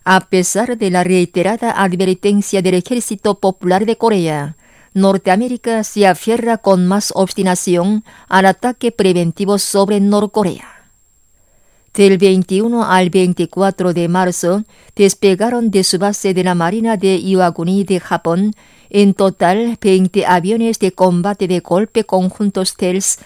A pesar de la reiterada advertencia del Ejército Popular de Corea, Norteamérica se aferra con más obstinación al ataque preventivo sobre Norcorea. Del 21 al 24 de marzo, despegaron de su base de la Marina de Iwaguni de Japón en total 20 aviones de combate de golpe conjunto stealth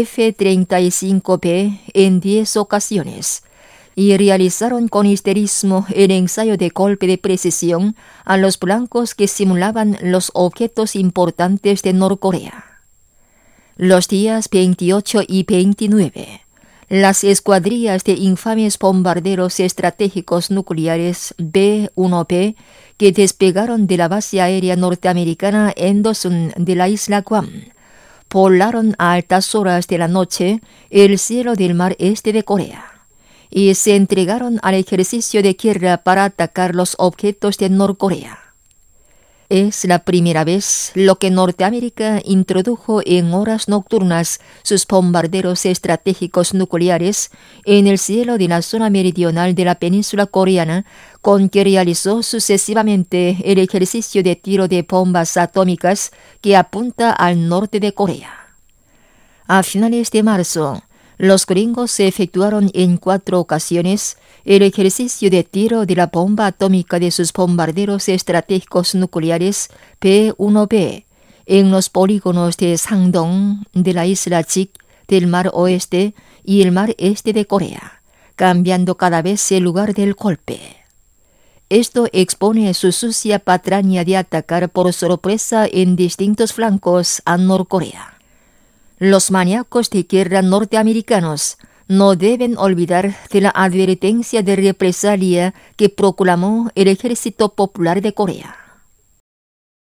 F-35B en 10 ocasiones, y realizaron con histerismo el ensayo de golpe de precisión a los blancos que simulaban los objetos importantes de Norcorea. Los días 28 y 29, las escuadrillas de infames bombarderos estratégicos nucleares B-1B que despegaron de la base aérea norteamericana Endosun de la isla Guam, volaron a altas horas de la noche el cielo del mar este de Corea y se entregaron al ejercicio de guerra para atacar los objetos de Norcorea. Es la primera vez lo que Norteamérica introdujo en horas nocturnas sus bombarderos estratégicos nucleares en el cielo de la zona meridional de la península coreana, con que realizó sucesivamente el ejercicio de tiro de bombas atómicas que apunta al norte de Corea. A finales de marzo, los gringos efectuaron en 4 ocasiones el ejercicio de tiro de la bomba atómica de sus bombarderos estratégicos nucleares P-1B en los polígonos de Sangdong, de la isla Chik, del mar oeste y el mar este de Corea, cambiando cada vez el lugar del golpe. Esto expone su sucia patraña de atacar por sorpresa en distintos flancos a Norcorea. Los maníacos de guerra norteamericanos no deben olvidar de la advertencia de represalia que proclamó el Ejército Popular de Corea.